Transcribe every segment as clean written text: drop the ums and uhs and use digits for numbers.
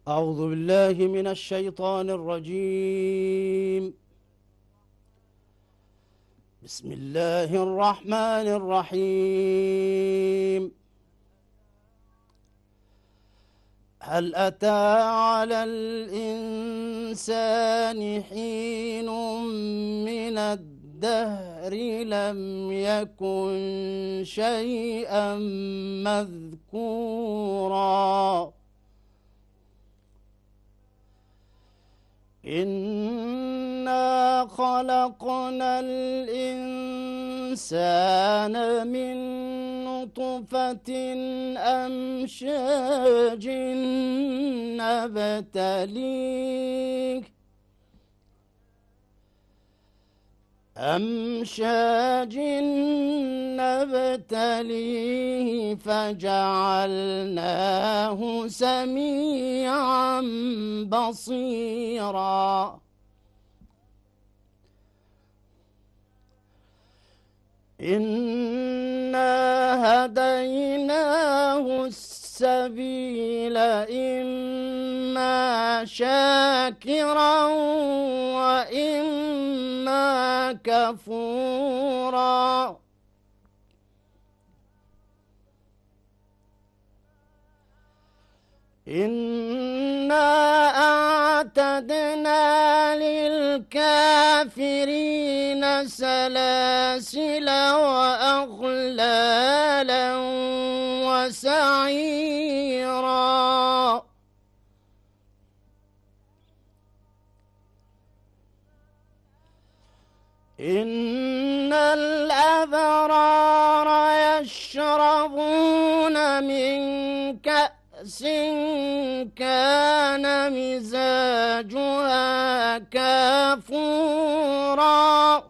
أعوذ بالله من الشيطان الرجيم. بسم الله الرحمن الرحيم. هل أتى على الإنسان حين من الدهر لم يكن شيئا مذكورا إنا خلقنا الإنسان من نطفة أمشاج نبتليه فجعلناه سميعا بصيرا إنا هديناه السبيل إما شاكرا وإما كفورا إنا أعتدنا للكافرين سلاسل وأغلالا وسعيرا إن الأبرار يشربون من كأس كان مزاجها كافورا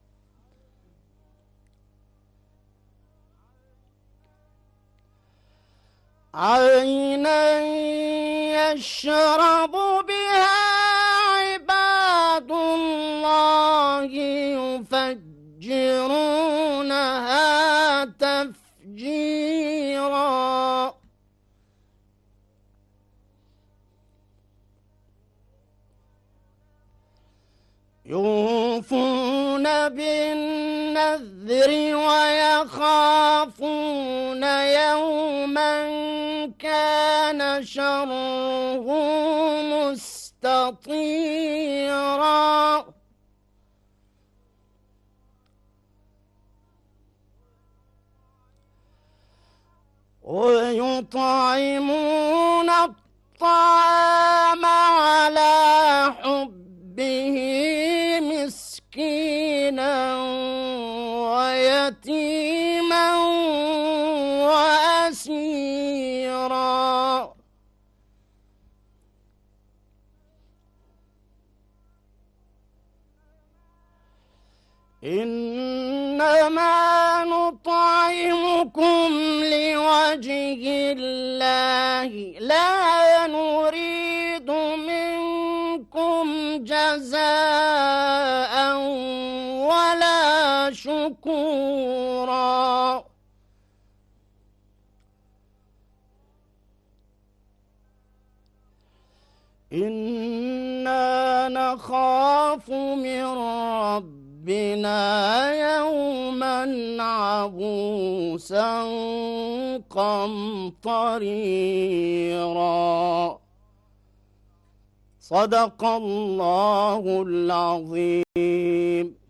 عينا يشرب بها عباد الله يفجرونها تفجيرا يوفون بالنذر ويخافون يوما كان شره مستطيرا ويطعمون الطعام على حبه مسكينا ويتيما وأسيرا إنما نطعمكم لوجه الله لا نريد منكم جزاء ولا شكورا إنا نخاف من ربنا يوما عبوسا قمطريرا صدق الله العظيم.